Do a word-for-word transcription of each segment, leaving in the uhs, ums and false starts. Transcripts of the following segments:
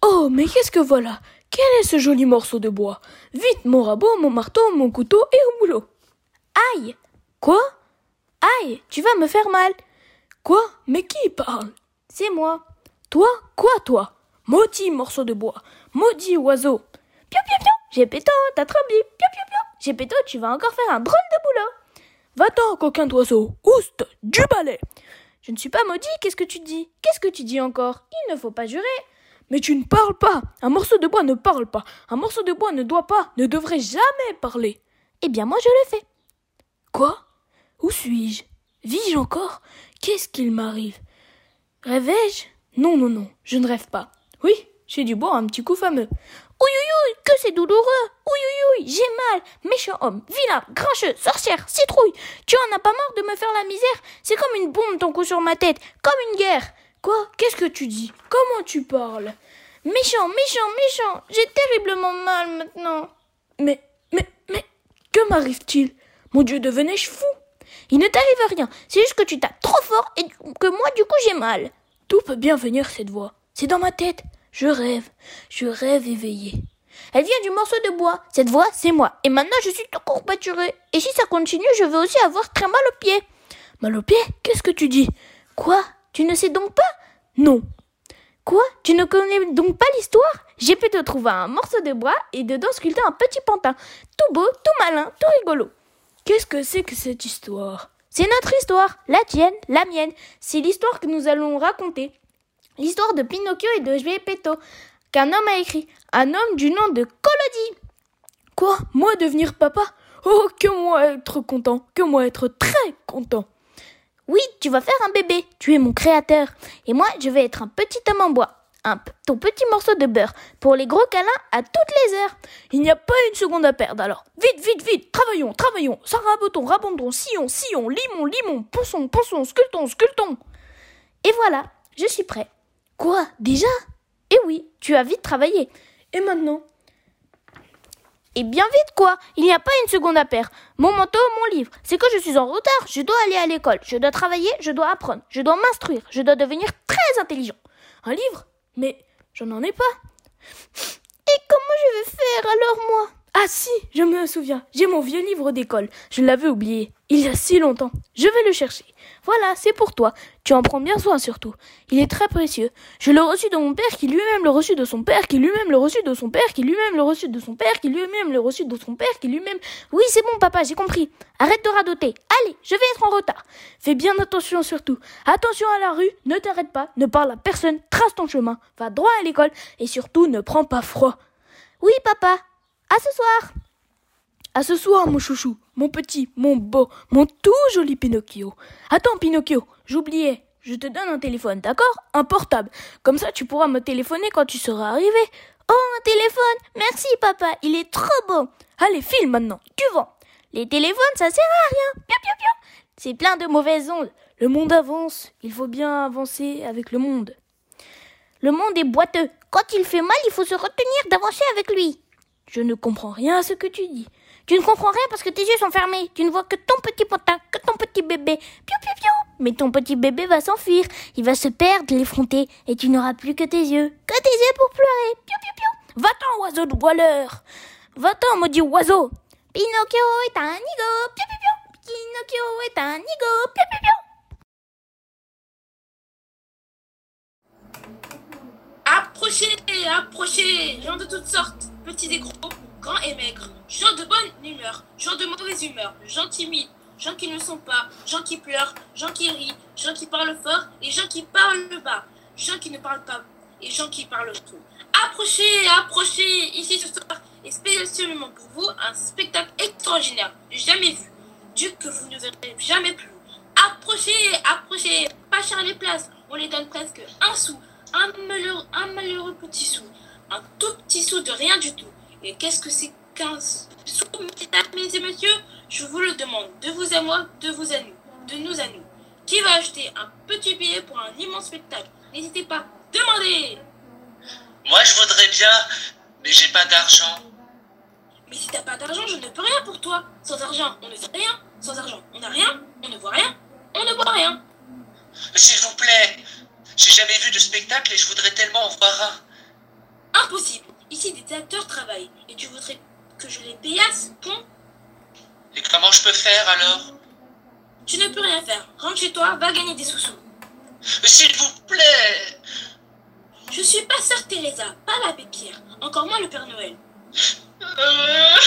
Oh, mais qu'est-ce que voilà? Quel est ce joli morceau de bois? Vite, mon rabot, mon marteau, mon couteau et au boulot. Aïe! Quoi? Aïe, tu vas me faire mal. Quoi? Mais qui parle? C'est moi. Toi? Quoi, toi? Maudit morceau de bois, maudit oiseau. Piou, piou, piou, Gepetto, t'as trop dit. Piou, piou, piou. Gepetto, tu vas encore faire un drôle de boulot. Va-t'en, coquin d'oiseau, ouste, du balai. Je ne suis pas maudit, qu'est-ce que tu dis? Qu'est-ce que tu dis encore? Il ne faut pas jurer. Mais tu ne parles pas. Un morceau de bois ne parle pas. Un morceau de bois ne doit pas, ne devrait jamais parler. Eh bien, moi, je le fais. Quoi? Où suis-je? Vis-je encore? Qu'est-ce qu'il m'arrive? Rêvais-je? Non, non, non, je ne rêve pas. Oui, j'ai dû boire un petit coup fameux. Oui, oui, oui, que c'est douloureux. Oui, oui, oui, j'ai mal. Méchant homme, vilain, grincheux, sorcière, citrouille. Tu en as pas marre de me faire la misère? C'est comme une bombe ton coup sur ma tête, comme une guerre. Quoi? Qu'est-ce que tu dis? Comment tu parles? Méchant, méchant, méchant. J'ai terriblement mal maintenant. Mais, mais, mais, que m'arrive-t-il? Mon Dieu, devenais-je fou? Il ne t'arrive rien, c'est juste que tu tapes trop fort et que moi, du coup, j'ai mal. D'où peut bien venir cette voix? C'est dans ma tête. Je rêve, je rêve éveillé. Elle vient du morceau de bois. Cette voix, c'est moi. Et maintenant, je suis tout courbaturé. Et si ça continue, je vais aussi avoir très mal aux pieds. Mal aux pieds? Qu'est-ce que tu dis? Quoi? Tu ne sais donc pas? Non. Quoi? Tu ne connais donc pas l'histoire? J'ai pu te trouver un morceau de bois et dedans sculpter un petit pantin. Tout beau, tout malin, tout rigolo. Qu'est-ce que c'est que cette histoire? C'est notre histoire, la tienne, la mienne. C'est l'histoire que nous allons raconter. L'histoire de Pinocchio et de Gepetto, qu'un homme a écrit. Un homme du nom de Collodi. Quoi? Moi devenir papa? Oh, que moi être content, que moi être très content. Oui, tu vas faire un bébé, tu es mon créateur. Et moi, je vais être un petit homme en bois. Un, ton petit morceau de beurre, pour les gros câlins à toutes les heures. Il n'y a pas une seconde à perdre, alors. Vite, vite, vite, travaillons, travaillons. Sans rabotons, rabondons, sillons, sillons, limons, limons, ponçons, ponçons, sculptons, sculptons. Et voilà, je suis prêt. Quoi, déjà? Eh oui, tu as vite travaillé. Et maintenant? Et bien vite, quoi. Il n'y a pas une seconde à perdre. Mon manteau, mon livre. C'est que je suis en retard. Je dois aller à l'école. Je dois travailler, je dois apprendre. Je dois m'instruire. Je dois devenir très intelligent. Un livre? Mais je n'en ai pas. Et comment je vais faire alors, moi? Ah si, je me souviens. J'ai mon vieux livre d'école. Je l'avais oublié. Il y a si longtemps. Je vais le chercher. Voilà, c'est pour toi. Tu en prends bien soin surtout. Il est très précieux. Je l'ai reçu de mon père qui lui-même le reçu de son père, qui lui-même le reçu de son père, qui lui-même le reçu de son père, qui lui-même le reçu de son père, qui lui-même... Oui, c'est bon, papa, j'ai compris. Arrête de radoter. Allez, je vais être en retard. Fais bien attention surtout. Attention à la rue, ne t'arrête pas, ne parle à personne, trace ton chemin, va droit à l'école et surtout ne prends pas froid. Oui, papa. À ce soir. À ce soir, mon chouchou, mon petit, mon beau, mon tout joli Pinocchio. Attends, Pinocchio, j'oubliais. Je te donne un téléphone, d'accord? Un portable. Comme ça, tu pourras me téléphoner quand tu seras arrivé. Oh, un téléphone! Merci, papa, il est trop beau. Allez, file maintenant, du vent. Les téléphones, ça sert à rien. Piou, piou, piou. C'est plein de mauvaises ondes. Le monde avance. Il faut bien avancer avec le monde. Le monde est boiteux. Quand il fait mal, il faut se retenir d'avancer avec lui. Je ne comprends rien à ce que tu dis. Tu ne comprends rien parce que tes yeux sont fermés. Tu ne vois que ton petit pantin, que ton petit bébé. Piou, piou, piou. Mais ton petit bébé va s'enfuir. Il va se perdre, l'effronter. Et tu n'auras plus que tes yeux. Que tes yeux pour pleurer. Piou, piou, piou. Va-t'en, oiseau de voileur. Va-t'en, maudit oiseau. Pinocchio est un nigo. Piou, piou, piou. Pinocchio est un nigo. Piou, piou, piou. Approchez, approchez, gens de toutes sortes, petits et gros, grands et maigres, gens de bonne humeur, gens de mauvaise humeur, gens timides, gens qui ne sont pas, gens qui pleurent, gens qui rient, gens qui parlent fort et gens qui parlent bas, gens qui ne parlent pas et gens qui parlent tout. Approchez, approchez, ici ce soir est spécialement pour vous un spectacle extraordinaire, jamais vu, Dieu que vous ne verrez jamais plus. Approchez, approchez, pas cher les places, on les donne presque un sou. Un malheureux, un malheureux petit sou, un tout petit sou de rien du tout. Et qu'est-ce que c'est qu'un sou, mesdames et messieurs? Je vous le demande, de vous à moi, de vous à nous, de nous à nous. Qui va acheter un petit billet pour un immense spectacle? N'hésitez pas, demandez. Moi je voudrais bien, mais j'ai pas d'argent. Mais si t'as pas d'argent, je ne peux rien pour toi. Sans argent, on ne fait rien. Sans argent, on n'a rien, on ne voit rien, on ne boit rien. S'il vous plaît, j'ai jamais vu de spectacle et je voudrais tellement en voir un. Impossible. Ici, des acteurs travaillent. Et tu voudrais que je les payasse, con? Et comment je peux faire alors? Tu ne peux rien faire. Rentre chez toi, va gagner des sous-sous. S'il vous plaît. Je suis pas sœur Teresa, pas l'abbé Pierre, encore moins le Père Noël. Euh...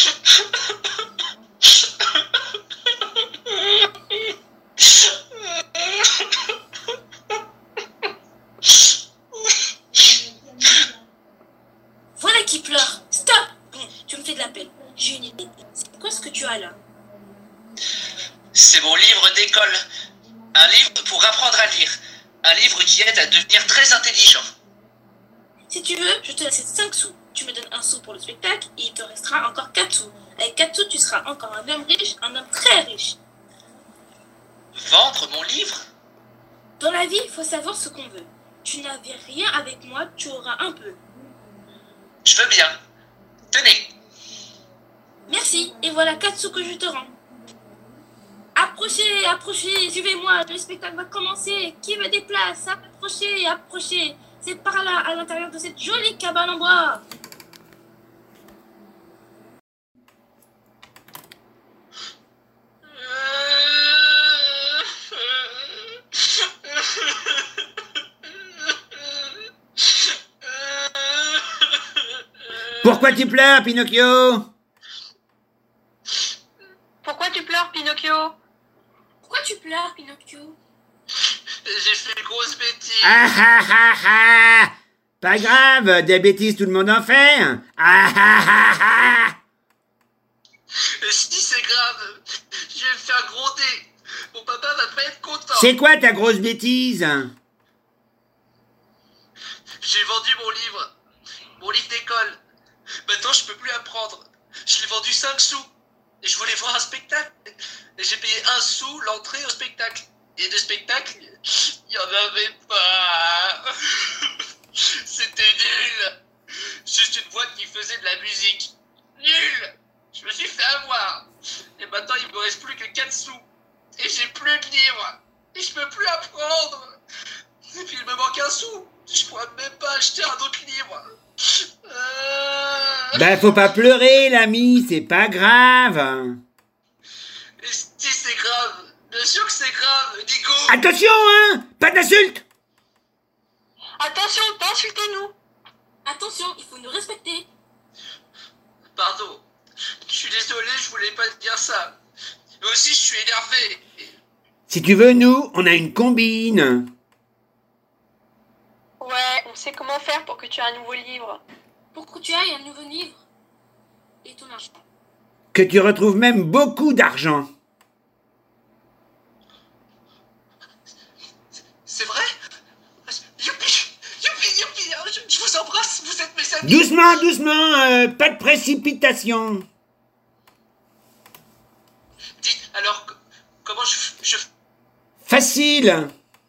Voilà qui pleure. Stop. Bon, tu me fais de la peine. J'ai une idée. C'est quoi ce que tu as là? C'est mon livre d'école. Un livre pour apprendre à lire. Un livre qui aide à devenir très intelligent. Si tu veux, je te laisse cinq sous. Tu me donnes un sou pour le spectacle et il te restera encore quatre sous. Avec quatre sous, tu seras encore un homme riche, un homme très riche. Vendre mon livre? Dans la vie, il faut savoir ce qu'on veut. Tu n'avais rien avec moi, tu auras un peu. Je veux bien. Tenez. Merci, et voilà quatre sous que je te rends. Approchez, approchez, suivez-moi, le spectacle va commencer. Qui veut des places? Approchez, approchez. C'est par là, à l'intérieur de cette jolie cabane en bois. Pourquoi tu pleures, Pinocchio? Pourquoi tu pleures, Pinocchio? Pourquoi tu pleures, Pinocchio? J'ai fait une grosse bêtise. Ah ah ah ah! Pas grave, des bêtises tout le monde en fait. Ah ah ah ah! Si c'est grave, je vais me faire gronder. Mon papa va pas être content. C'est quoi ta grosse bêtise? J'ai vendu mon livre. Mon livre d'école. Maintenant, je peux plus apprendre. Je l'ai vendu cinq sous. Et je voulais voir un spectacle. Et j'ai payé un sou l'entrée au spectacle. Et de spectacle, il n'y en avait pas. C'était nul. Juste une boîte qui faisait de la musique. Nul. Je me suis fait avoir. Et maintenant, il me reste plus que quatre sous. Et j'ai plus de livres. Et je peux plus apprendre. Et puis, il me manque un sou. Je pourrais même pas acheter un autre livre. Euh... Ben faut pas pleurer, l'ami, c'est pas grave. Et si c'est grave, bien sûr que c'est grave, Nico. Attention, hein, pas d'insultes. Attention, pas insultez-nous. Attention, il faut nous respecter. Pardon, je suis désolé, je voulais pas te dire ça. Mais aussi, je suis énervé. Si tu veux, nous, on a une combine. Ouais, on sait comment faire pour que tu aies un nouveau livre. Pour que tu ailles un nouveau livre. Et ton argent. Que tu retrouves même beaucoup d'argent. C'est vrai? Youpi, youpi, youpi, je, je vous embrasse, vous êtes mes amis. Doucement, doucement, euh, pas de précipitation. Dites, alors, c- comment je, je... Facile.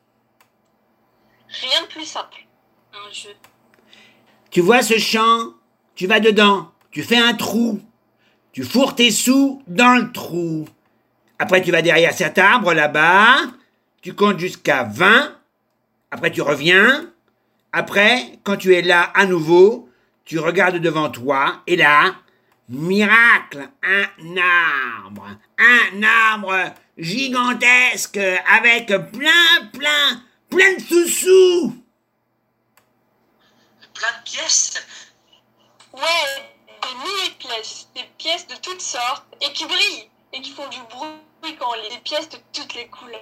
Rien de plus simple. Un jeu. Tu vois ce champ? Tu vas dedans, tu fais un trou. Tu fourres tes sous dans le trou. Après, tu vas derrière cet arbre là-bas. Tu comptes jusqu'à vingt. Après, tu reviens. Après, quand tu es là à nouveau, tu regardes devant toi. Et là, miracle, un arbre. Un arbre gigantesque avec plein, plein, plein de sous-sous. Plein de pièces. Ouais, des milliers de pièces. Des pièces de toutes sortes et qui brillent. Et qui font du bruit quand on les... Des pièces de toutes les couleurs.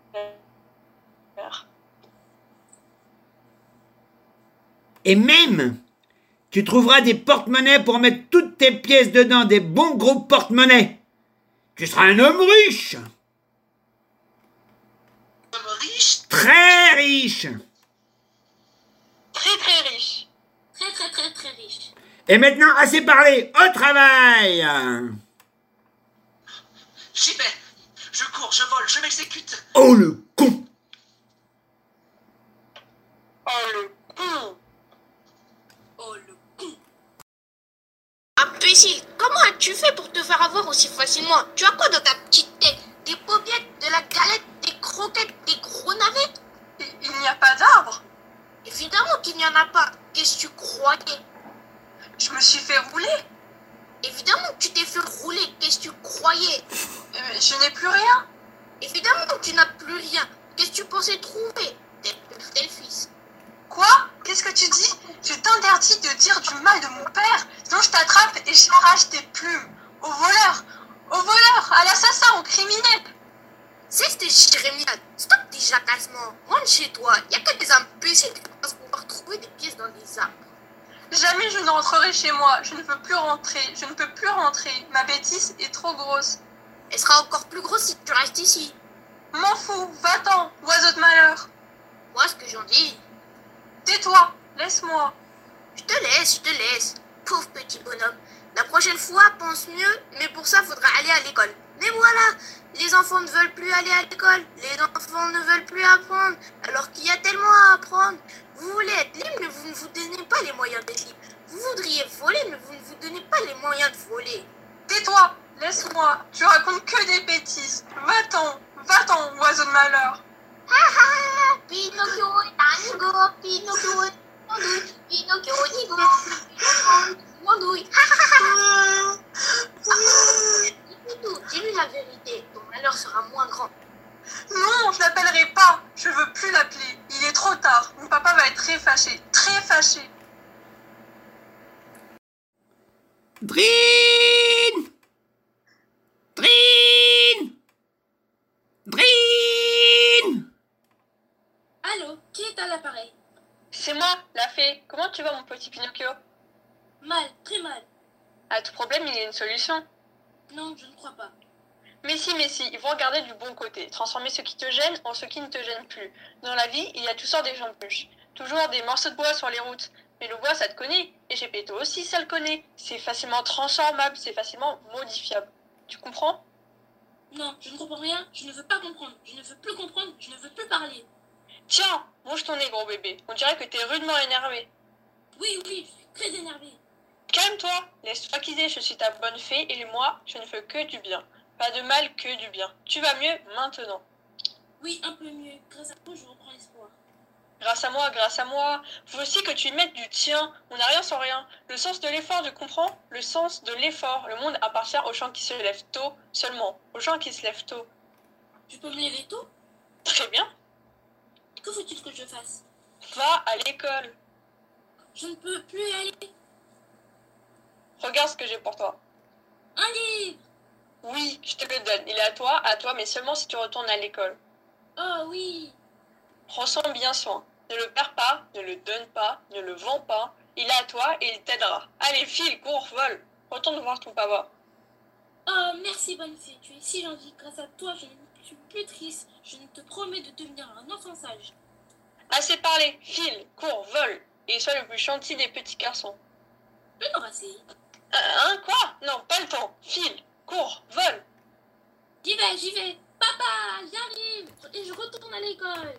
Et même, tu trouveras des porte-monnaies pour mettre toutes tes pièces dedans, des bons gros porte-monnaies. Tu seras un homme riche. Comme riche. Très riche. Très très riche. Très très très très riche. Et maintenant, assez parlé, au travail. J'y vais. Je cours, je vole, je m'exécute. Oh le con. Oh le con. Oh le con. Imbécile, comment as-tu fait pour te faire avoir aussi facilement? Tu as quoi dans ta petite tête? Des paupiètes, de la galette, des croquettes, des gros navets? Il, il n'y a pas d'arbre. Évidemment qu'il n'y en a pas. Qu'est-ce que tu croyais? Je me suis fait rouler. Évidemment que tu t'es fait rouler. Qu'est-ce que tu croyais? Euh, je n'ai plus rien. Évidemment que tu n'as plus rien. Qu'est-ce que tu pensais trouver? T'es t'es le fils. Quoi? Qu'est-ce que tu dis? Je t'interdis de dire du mal de mon père, sinon je t'attrape et j'arrache tes plumes. Au voleur, au voleur, à l'assassin, au criminel. C'est tes jérémiades. Stop tes jacassements. Rentre chez toi. Il n'y a que des imbéciles qui pensent pouvoir trouver des pièces dans les arbres. Jamais je ne rentrerai chez moi. Je ne veux plus rentrer. Je ne peux plus rentrer. Ma bêtise est trop grosse. Elle sera encore plus grosse si tu restes ici. M'en fous. Va-t'en, oiseau de malheur. Moi, ce que j'en dis. Tais-toi. Laisse-moi. Je te laisse, je te laisse. Pauvre petit bonhomme. La prochaine fois, pense mieux, mais pour ça, faudra aller à l'école. Mais voilà, les enfants ne veulent plus aller à l'école. Les enfants ne veulent plus apprendre, alors qu'il y a tellement à apprendre. Vous voulez être libre, mais vous ne vous donnez pas les moyens d'être libre. Vous voudriez voler, mais vous ne vous donnez pas les moyens de voler. Tais-toi. Laisse-moi. Tu racontes que des bêtises. Va-t'en. Va-t'en, oiseau de malheur. Ha ha, Pinocchio est un nigo, Pinocchio est un andouille, Pinocchio nigo, Pinocchio andouille. Ha ha ha. Dis-lui, dis-lui la vérité, ton malheur sera moins grand. Non, je l'appellerai pas. Je veux plus l'appeler. Il est trop tard. Mon papa va être très fâché. Très fâché. Drine! Drine! Drine! Allô, qui est à l'appareil? C'est moi, la fée. Comment tu vas, mon petit Pinocchio? Mal, très mal. À tout problème, il y a une solution. Non, je ne crois pas. Mais si, mais si, il faut regarder du bon côté. Transformer ce qui te gêne en ce qui ne te gêne plus. Dans la vie, il y a toutes sortes d'embûches. Toujours des morceaux de bois sur les routes. Mais le bois, ça te connaît. Et Gepetto aussi, ça le connaît. C'est facilement transformable, c'est facilement modifiable. Tu comprends? Non, je ne comprends rien, je ne veux pas comprendre. Je ne veux plus comprendre, je ne veux plus parler. Tiens, mange ton nez, gros bébé. On dirait que t'es rudement énervé. Oui, oui, je suis très énervée. Calme-toi, laisse-toi guider, je suis ta bonne fée et moi, je ne fais que du bien. Pas de mal, que du bien. Tu vas mieux maintenant. Oui, un peu mieux. Grâce à toi, je reprends espoir. Grâce à moi, grâce à moi. Faut aussi que tu y mettes du tien. On n'a rien sans rien. Le sens de l'effort, tu comprends? Le sens de l'effort. Le monde appartient aux gens qui se lèvent tôt seulement. Aux gens qui se lèvent tôt. Je peux me lever tôt? Très bien. Que faut-il que je fasse? Va à l'école. Je ne peux plus y aller. Regarde ce que j'ai pour toi. Un livre! Oui, je te le donne. Il est à toi, à toi, mais seulement si tu retournes à l'école. Oh oui! Prends-en bien soin. Ne le perds pas, ne le donne pas, ne le vends pas. Il est à toi et il t'aidera. Allez, file, cours, vole. Retourne voir ton papa. Oh, merci, bonne fée. Tu es si gentille. Grâce à toi, je ne suis plus triste. Je te promets de devenir un enfant sage. Assez parlé. File, cours, vole. Et sois le plus gentil des petits garçons. Je n'aurai assez. Euh, hein, quoi? Non, pas le temps. File, cours, vole. J'y vais, j'y vais. Papa, j'arrive. Et je retourne à l'école.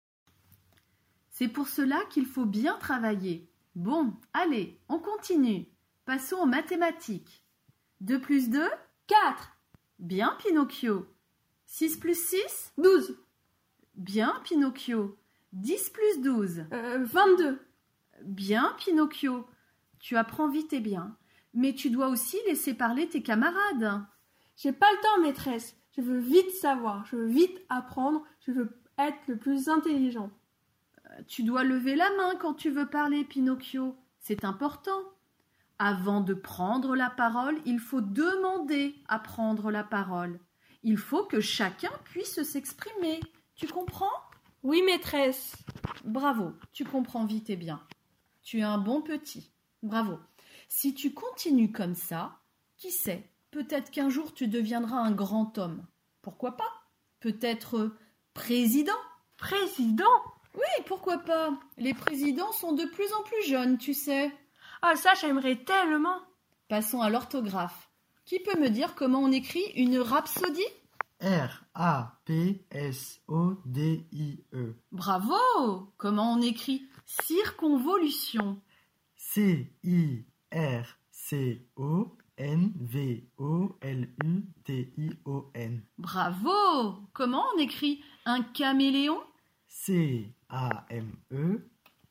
C'est pour cela qu'il faut bien travailler. Bon, allez, on continue. Passons aux mathématiques. deux plus deux, quatre. Bien, Pinocchio. six plus six, douze. bien, Pinocchio. dix plus douze. Euh, vingt-deux. Bien, Pinocchio. Tu apprends vite et bien. Mais tu dois aussi laisser parler tes camarades. J'ai pas le temps, maîtresse. Je veux vite savoir, je veux vite apprendre, je veux être le plus intelligent. Tu dois lever la main quand tu veux parler, Pinocchio. C'est important. Avant de prendre la parole, il faut demander à prendre la parole. Il faut que chacun puisse s'exprimer. Tu comprends? Oui, maîtresse. Bravo, tu comprends vite et bien. Tu es un bon petit. Bravo. Si tu continues comme ça, qui sait, peut-être qu'un jour tu deviendras un grand homme. Pourquoi pas? Peut-être président? Président? Oui, pourquoi pas? Les présidents sont de plus en plus jeunes, tu sais. Ah, ça, j'aimerais tellement. Passons à l'orthographe. Qui peut me dire comment on écrit une rhapsodie? R A P S O D I E. Bravo! Comment on écrit circonvolution? C I R C O N V O L U T I O N. Bravo! Comment on écrit un caméléon? C A M E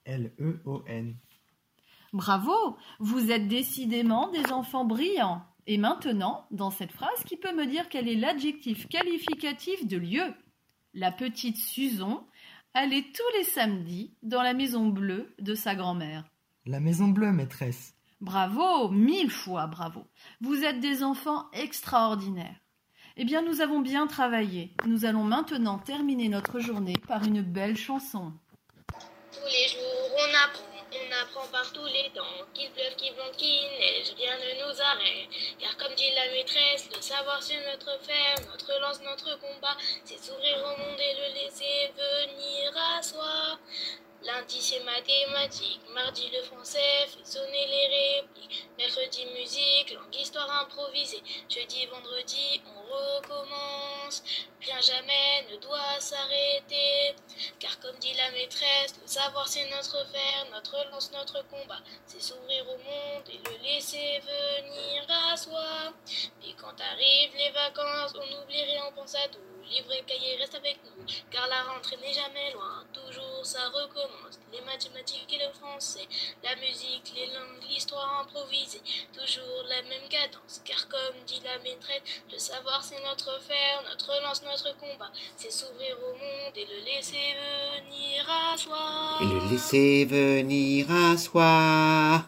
L E O N. Bravo, vous êtes décidément des enfants brillants. Et maintenant, dans cette phrase, qui peut me dire quel est l'adjectif qualificatif de lieu? La petite Susan allait tous les samedis dans la maison bleue de sa grand-mère. La maison bleue, maîtresse. Bravo, mille fois bravo. Vous êtes des enfants extraordinaires. Eh bien, nous avons bien travaillé. Nous allons maintenant terminer notre journée par une belle chanson. Tous les jours on apprend, on apprend par tous les temps, qu'il pleuve, qu'il vente, qu'il neige, rien ne nous arrête. Car comme dit la maîtresse, le savoir c'est notre fer, notre lance, notre combat, c'est s'ouvrir au monde et le laisser venir à soi. Lundi c'est mathématiques, mardi le français fait sonner les répliques, mercredi musique, langue, histoire improvisée, jeudi, vendredi on recommence, rien jamais ne doit s'arrêter, car comme dit la maîtresse, le savoir c'est notre fer, notre lance, notre combat, c'est s'ouvrir au monde et le laisser venir à soi. Et quand arrivent les vacances, on oublie rien, on pense à tout, livre et cahier restent avec nous, car la rentrée n'est jamais loin, toujours ça recommence. Les mathématiques et le français, la musique, les langues, l'histoire improvisée, toujours la même cadence, car comme dit la maîtresse, le savoir c'est notre fer, notre lance, notre combat, c'est s'ouvrir au monde et le laisser venir à soi. Et le laisser venir à soi.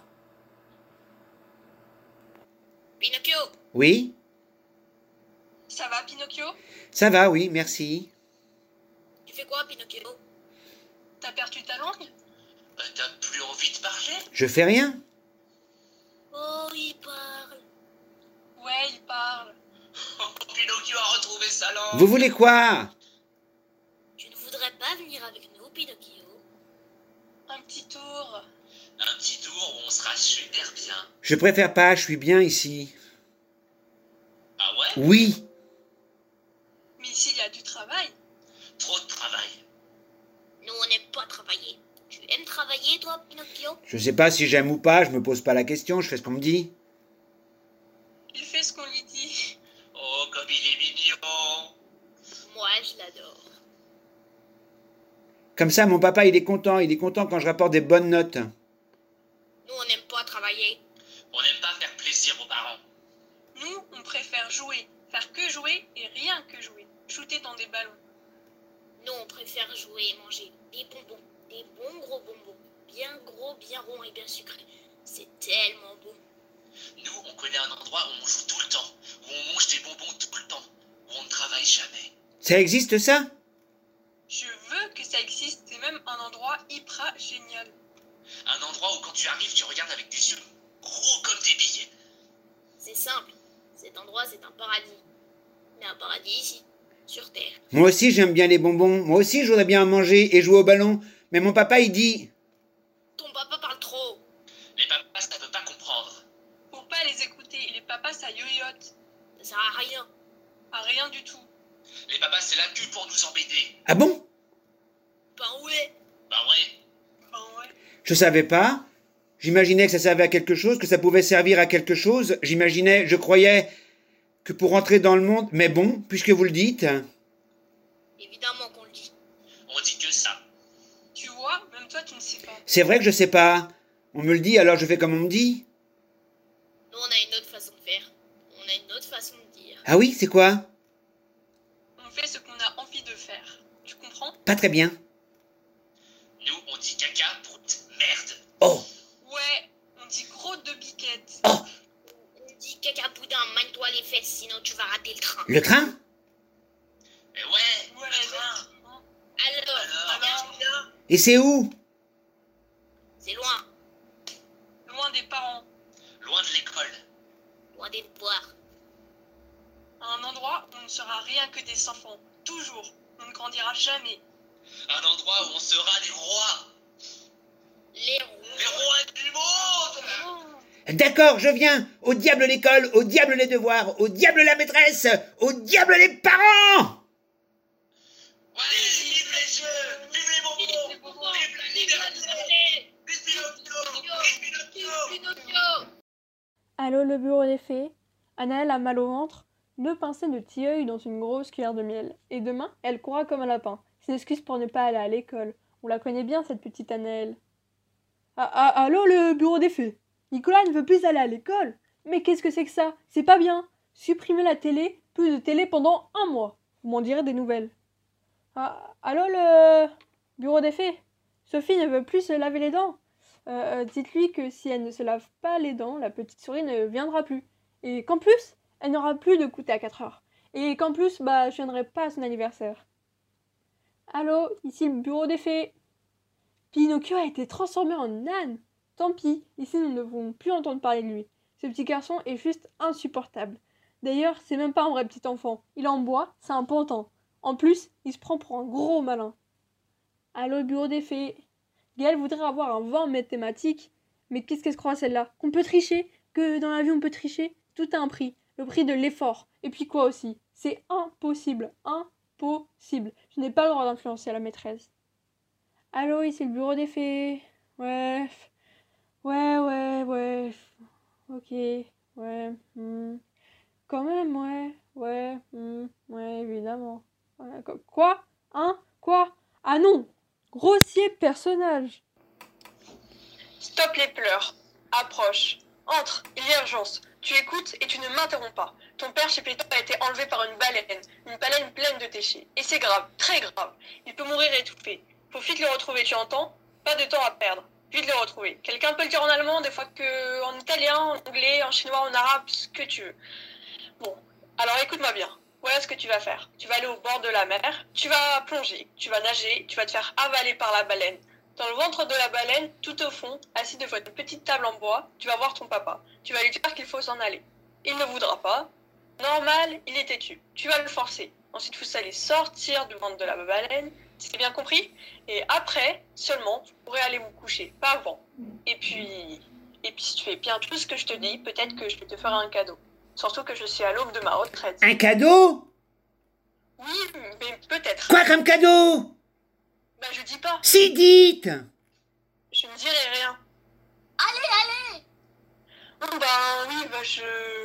Pinocchio, Oui? Ça va, Pinocchio? Ça va, oui, merci. tu fais quoi Pinocchio? T'as perdu ta langue? Bah, t'as plus envie de parler? Je fais rien. Oh, il parle. Ouais, il parle. Oh, Pinocchio a retrouvé sa langue. Vous voulez quoi? Tu ne voudrais pas venir avec nous, Pinocchio? Un petit tour. Un petit tour où on sera super bien. Je préfère pas, je suis bien ici. Ah ouais? Oui. Mais ici, il y a du travail. Trop de travail. Nous, on n'aime pas travailler. Tu aimes travailler, toi, Pinocchio? Je sais pas si j'aime ou pas, je me pose pas la question, je fais ce qu'on me dit. Il fait ce qu'on lui dit. Oh, comme il est mignon. Moi, je l'adore. Comme ça, mon papa, il est content, il est content quand je rapporte des bonnes notes. Nous, on n'aime pas travailler. On n'aime pas faire plaisir aux parents. Nous, on préfère jouer. Faire que jouer et rien que jouer. Shooter dans des ballons. Nous, on préfère jouer et manger des bonbons. Des bons gros bonbons. Bien gros, bien ronds et bien sucrés. C'est tellement bon. Nous, on connaît un endroit où on joue tout le temps, où on mange des bonbons tout le temps, où on ne travaille jamais. Ça existe ça? Je veux que ça existe. C'est même un endroit hyper génial. Un endroit où quand tu arrives, tu regardes avec des yeux gros comme des billets. C'est simple. Cet endroit, c'est un paradis. Mais un paradis ici, sur Terre. Moi aussi, j'aime bien les bonbons. Moi aussi, je voudrais bien en manger et jouer au ballon. Mais mon papa, il dit... Ton papa parle trop. Les papas, ça ne peut pas comprendre. Pour pas les écouter, les papas, ça yoyote. Ça sert à rien. À rien du tout. Les papas, c'est là que pour nous embêter. Ah bon? Ben ouais. Bah ouais. Ben ouais. Je savais pas. J'imaginais que ça servait à quelque chose, que ça pouvait servir à quelque chose. J'imaginais, je croyais que pour entrer dans le monde... Mais bon, puisque vous le dites... Évidemment qu'on le dit. On dit que ça. Tu vois, même toi, tu ne sais pas. C'est vrai que je sais pas. On me le dit, alors je fais comme on me dit. Nous, on a une autre façon de faire. On a une autre façon de dire. Ah oui, c'est quoi? On fait ce qu'on a envie de faire. Tu comprends? Pas très bien. Nous, on dit caca, prout, merde. Oh, Ouais, on dit gros de biquette. oh, On dit caca boudin, mine-toi les fesses, sinon tu vas rater le train. le train? Mais ouais, Ouais, le train. non. Alors, Alors, Alors viens. Et c'est où? c'est loin. Loin des parents. Loin de l'école. Loin des devoirs. À un endroit où on ne sera rien que des enfants. Toujours. On ne grandira jamais. Un endroit où on sera les rois. Les roues. Les rois du monde. D'accord, je viens. Au diable l'école, au diable les devoirs, au diable la maîtresse, au diable les parents! Ouais, vive les jeux, vive les bonbons, vive la liberté. Vive Pinocchio, vive Pinocchio. Allô, le bureau des fées. Anaëlle a mal au ventre, deux pincées de tilleul dans une grosse cuillère de miel. Et demain, elle courra comme un lapin. C'est une excuse pour ne pas aller à l'école. On la connaît bien, cette petite Anaëlle. Ah, ah, allô, le bureau des fées. Nicolas ne veut plus aller à l'école. Mais qu'est-ce que c'est que ça? C'est pas bien. Supprimer la télé, plus de télé pendant un mois. Vous m'en direz des nouvelles. Ah, allô, le bureau des fées. Sophie ne veut plus se laver les dents. Euh, dites-lui que si elle ne se lave pas les dents, la petite souris ne viendra plus. Et qu'en plus, elle n'aura plus de goûter à quatre heures. Et qu'en plus, bah, je viendrai pas à son anniversaire. Allô, ici le bureau des fées. Pinocchio a été transformé en âne. Tant pis, ici nous ne devons plus entendre parler de lui. Ce petit garçon est juste insupportable. D'ailleurs, c'est même pas un vrai petit enfant. Il est en bois, c'est un pantin. En plus, il se prend pour un gros malin. Allô, le bureau des fées. Gaëlle voudrait avoir un vingt en mathématiques. Mais qu'est-ce qu'elle se croit celle-là? Qu'on peut tricher? Que dans la vie on peut tricher? Tout a un prix. Le prix de l'effort. Et puis quoi aussi? C'est impossible. Impossible. Je n'ai pas le droit d'influencer la maîtresse. Allô, ici le bureau des fées. Ouais. Ouais, ouais, ouais. Ok. Ouais. Hmm. Quand même, ouais. Ouais. Hmm. Ouais, évidemment. Ouais. Quoi? Hein? Quoi? Ah non! Grossier personnage. Stop les pleurs. Approche. Entre, il y a urgence. Tu écoutes et tu ne m'interromps pas. Ton père chez Péton a été enlevé par une baleine. Une baleine pleine de déchets. Et c'est grave, très grave. Il peut mourir étouffé. Faut vite le retrouver, tu entends? Pas de temps à perdre. Vite le retrouver. Quelqu'un peut le dire en allemand, des fois que en italien, en anglais, en chinois, en arabe, ce que tu veux. Bon, alors écoute-moi bien. Voilà ce que tu vas faire. Tu vas aller au bord de la mer, tu vas plonger, tu vas nager, tu vas te faire avaler par la baleine. Dans le ventre de la baleine, tout au fond, assis devant une petite table en bois, tu vas voir ton papa. Tu vas lui dire qu'il faut s'en aller. Il ne voudra pas. Normal, il est têtu. Tu vas le forcer. Ensuite, vous allez sortir du ventre de la baleine. C'est bien compris? Et après, seulement, vous pourrez aller vous coucher. Pas avant. Et puis, et puis si tu fais bien tout ce que je te dis, peut-être que je vais te faire un cadeau. Surtout que je suis à l'aube de ma retraite. Un cadeau? Oui, mais peut-être. Quoi comme cadeau? Bah, je dis pas. Si, dites! Je ne dirai rien. Allez, allez! Bon, ben oui, bah je...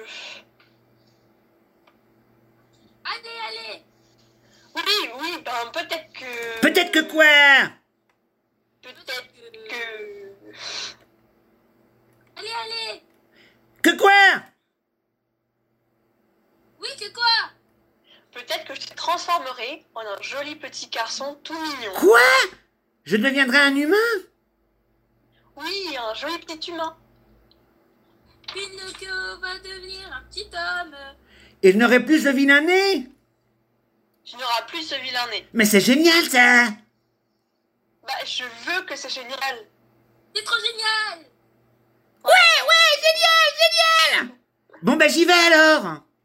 Allez, allez! Oui, oui, ben peut-être que... Peut-être que quoi? Peut-être que... Allez, allez! Que quoi? Oui, que quoi? Peut-être que je te transformerai en un joli petit garçon tout mignon. Quoi? Je deviendrai un humain? Oui, un joli petit humain. Pinocchio va devenir un petit homme. Et je n'aurai plus ce vilain nez? Tu n'auras plus ce vilain nez. Mais c'est génial, ça! Bah, je veux que c'est génial. C'est trop génial! Ouais, ouais, génial, génial! Bon, bah j'y vais alors!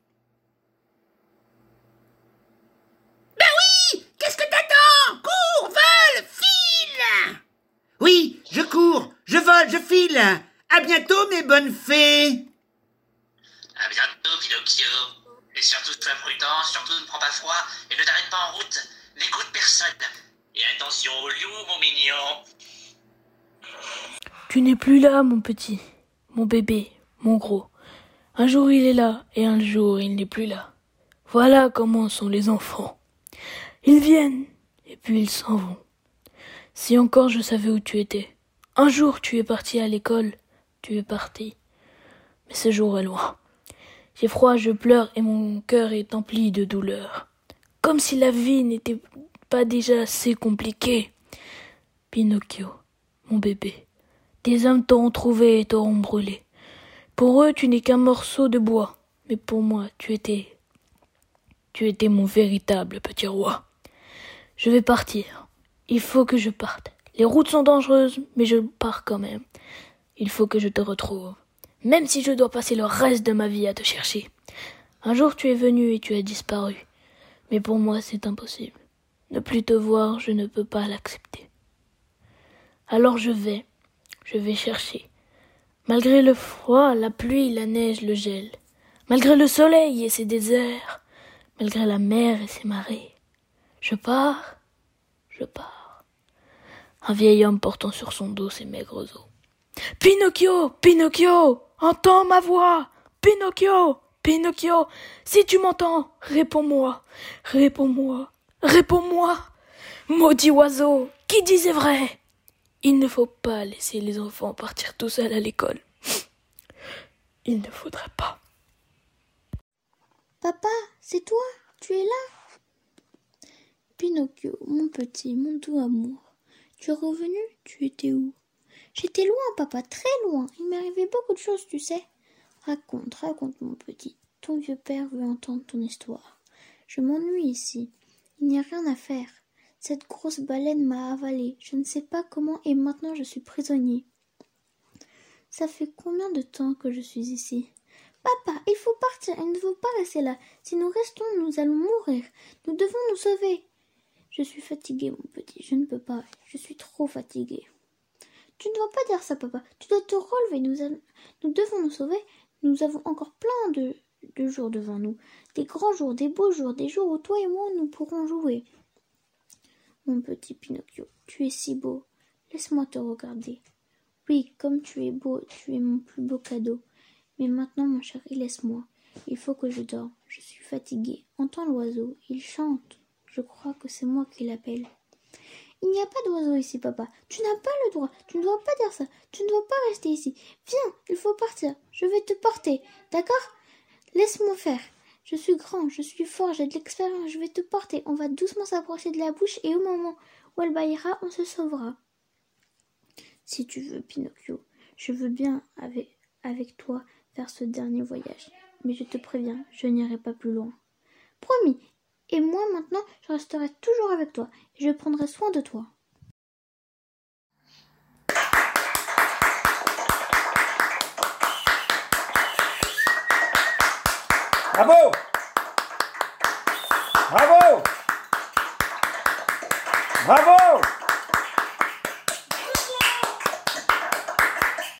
Bah oui! Qu'est-ce que t'attends? Cours, vole, file! Oui, je cours, je vole, je file! À bientôt, mes bonnes fées! À bientôt, Pinocchio. Et surtout, sois prudent, surtout ne prends pas froid et ne t'arrête pas en route. N'écoute personne. Et attention au loup, mon mignon. Tu n'es plus là, mon petit, mon bébé, mon gros. Un jour il est là, et un jour il n'est plus là. Voilà comment sont les enfants. Ils viennent, et puis ils s'en vont. Si encore je savais où tu étais. Un jour tu es parti à l'école, tu es parti. Mais ce jour est loin. J'ai froid, je pleure, et mon cœur est empli de douleur. Comme si la vie n'était pas déjà assez compliquée. Pinocchio, mon bébé, des hommes t'auront trouvé et t'auront brûlé. Pour eux, tu n'es qu'un morceau de bois, mais pour moi, tu étais... Tu étais mon véritable petit roi. Je vais partir. Il faut que je parte. Les routes sont dangereuses, mais je pars quand même. Il faut que je te retrouve, même si je dois passer le reste de ma vie à te chercher. Un jour, tu es venu et tu as disparu. Mais pour moi, c'est impossible. Ne plus te voir, je ne peux pas l'accepter. Alors je vais, je vais chercher. Malgré le froid, la pluie, la neige, le gel. Malgré le soleil et ses déserts. Malgré la mer et ses marées. Je pars, je pars. Un vieil homme portant sur son dos ses maigres os. Pinocchio, Pinocchio, entends ma voix. Pinocchio, Pinocchio, si tu m'entends, réponds-moi, réponds-moi, réponds-moi. Maudit oiseau, qui disait vrai? Il ne faut pas laisser les enfants partir tout seuls à l'école. Il ne faudrait pas. Papa, c'est toi? Tu es là? Pinocchio, mon petit, mon doux amour. Tu es revenu? Tu étais où? J'étais loin, papa, très loin. Il m'est arrivé beaucoup de choses, tu sais. Raconte, raconte, mon petit. Ton vieux père veut entendre ton histoire. Je m'ennuie ici. Il n'y a rien à faire. Cette grosse baleine m'a avalé. Je ne sais pas comment et maintenant je suis prisonnier. Ça fait combien de temps que je suis ici? Papa, il faut partir. Il ne faut pas rester là. Si nous restons, nous allons mourir. Nous devons nous sauver. Je suis fatiguée, mon petit. Je ne peux pas. Je suis trop fatiguée. Tu ne dois pas dire ça, papa. Tu dois te relever. Nous, allons... nous devons nous sauver. Nous avons encore plein de... de jours devant nous. Des grands jours, des beaux jours, des jours où toi et moi, nous pourrons jouer. Mon petit Pinocchio, tu es si beau. Laisse-moi te regarder. Oui, comme tu es beau, tu es mon plus beau cadeau. Mais maintenant, mon chéri, laisse-moi. Il faut que je dorme. Je suis fatiguée. Entends l'oiseau. Il chante. Je crois que c'est moi qui l'appelle. Il n'y a pas d'oiseau ici, papa. Tu n'as pas le droit. Tu ne dois pas dire ça. Tu ne dois pas rester ici. Viens, il faut partir. Je vais te porter. D'accord? Laisse-moi faire. Je suis grand, je suis fort, j'ai de l'expérience. Je vais te porter. On va doucement s'approcher de la bouche et au moment où elle baillera, on se sauvera. Si tu veux, Pinocchio, je veux bien avec, avec toi faire ce dernier voyage. Mais je te préviens, je n'irai pas plus loin. Promis. Et moi, maintenant, je resterai toujours avec toi. Et je prendrai soin de toi. Bravo! Bravo! Bravo!